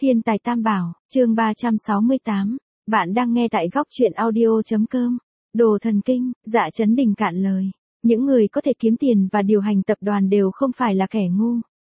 Thiên tài tam bảo, chương 368. Bạn đang nghe tại góc truyện audio.com. Đồ thần kinh, Dạ Chấn Đình cạn lời. Những người có thể kiếm tiền và điều hành tập đoàn đều không phải là kẻ ngu.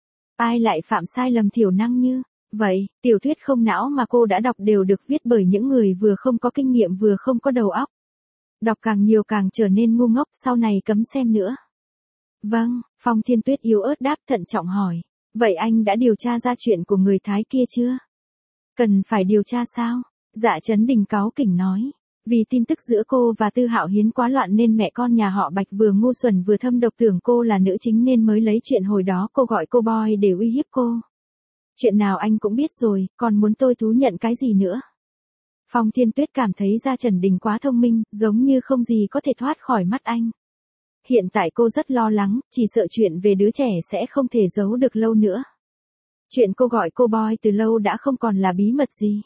Ai lại phạm sai lầm thiểu năng như vậy? Tiểu thuyết không não mà cô đã đọc đều được viết bởi những người vừa không có kinh nghiệm vừa không có đầu óc. Đọc càng nhiều càng trở nên ngu ngốc, sau này cấm xem nữa. Vâng, Phong Thiên Tuyết yếu ớt đáp, thận trọng hỏi. Vậy anh đã điều tra ra chuyện của người Thái kia chưa? Cần phải điều tra sao? Dạ Chấn Đình cáu kỉnh nói. Vì tin tức giữa cô và Tư Hạo Hiến quá loạn nên mẹ con nhà họ Bạch vừa ngu xuẩn vừa thâm độc tưởng cô là nữ chính nên mới lấy chuyện hồi đó cô gọi cô boy để uy hiếp cô. Chuyện nào anh cũng biết rồi, còn muốn tôi thú nhận cái gì nữa? Phong Thiên Tuyết cảm thấy Dạ Chấn Đình quá thông minh, giống như không gì có thể thoát khỏi mắt anh. Hiện tại cô rất lo lắng, chỉ sợ chuyện về đứa trẻ sẽ không thể giấu được lâu nữa. Chuyện cô gọi cô boy từ lâu đã không còn là bí mật gì.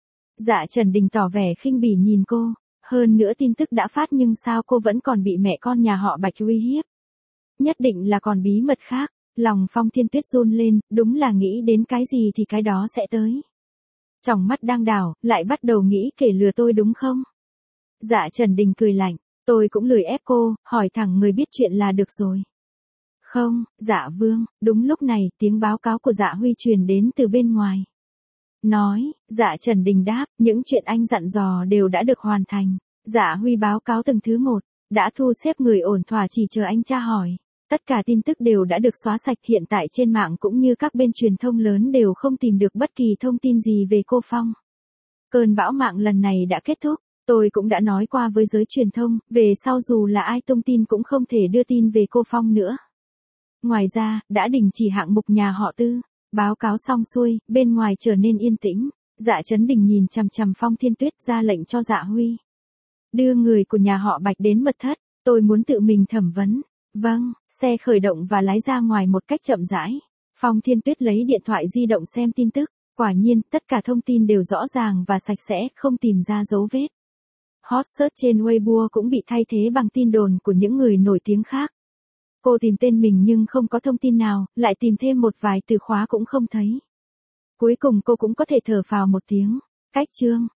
Dạ Chấn Đình tỏ vẻ khinh bỉ nhìn cô, hơn nữa tin tức đã phát nhưng sao cô vẫn còn bị mẹ con nhà họ Bạch uy hiếp? Nhất định là còn bí mật khác. Lòng Phong Thiên Tuyết run lên, đúng là nghĩ đến cái gì thì cái đó sẽ tới. Trong mắt đang đảo, lại bắt đầu nghĩ kể lừa tôi đúng không? Dạ Chấn Đình cười lạnh, tôi cũng lười ép cô, hỏi thẳng người biết chuyện là được rồi. Không, Dạ Vương. Đúng lúc này, tiếng báo cáo của Dạ Huy truyền đến từ bên ngoài. Nói, Dạ Chấn Đình đáp, những chuyện anh dặn dò đều đã được hoàn thành. Dạ Huy báo cáo từng thứ một, đã thu xếp người ổn thỏa chỉ chờ anh tra hỏi. Tất cả tin tức đều đã được xóa sạch, hiện tại trên mạng cũng như các bên truyền thông lớn đều không tìm được bất kỳ thông tin gì về cô Phong. Cơn bão mạng lần này đã kết thúc, tôi cũng đã nói qua với giới truyền thông, về sau dù là ai tung tin cũng không thể đưa tin về cô Phong nữa. Ngoài ra, đã đình chỉ hạng mục nhà họ Tư. Báo cáo xong xuôi, bên ngoài trở nên yên tĩnh. Dạ Chấn Đình nhìn chằm chằm Phong Thiên Tuyết, ra lệnh cho Dạ Huy. Đưa người của nhà họ Bạch đến mật thất, tôi muốn tự mình thẩm vấn. Vâng, xe khởi động và lái ra ngoài một cách chậm rãi. Phong Thiên Tuyết lấy điện thoại di động xem tin tức, quả nhiên, tất cả thông tin đều rõ ràng và sạch sẽ, không tìm ra dấu vết. Hot search trên Weibo cũng bị thay thế bằng tin đồn của những người nổi tiếng khác. Cô tìm tên mình nhưng không có thông tin nào, lại tìm thêm một vài từ khóa cũng không thấy. Cuối cùng cô cũng có thể thở phào một tiếng. Cách chương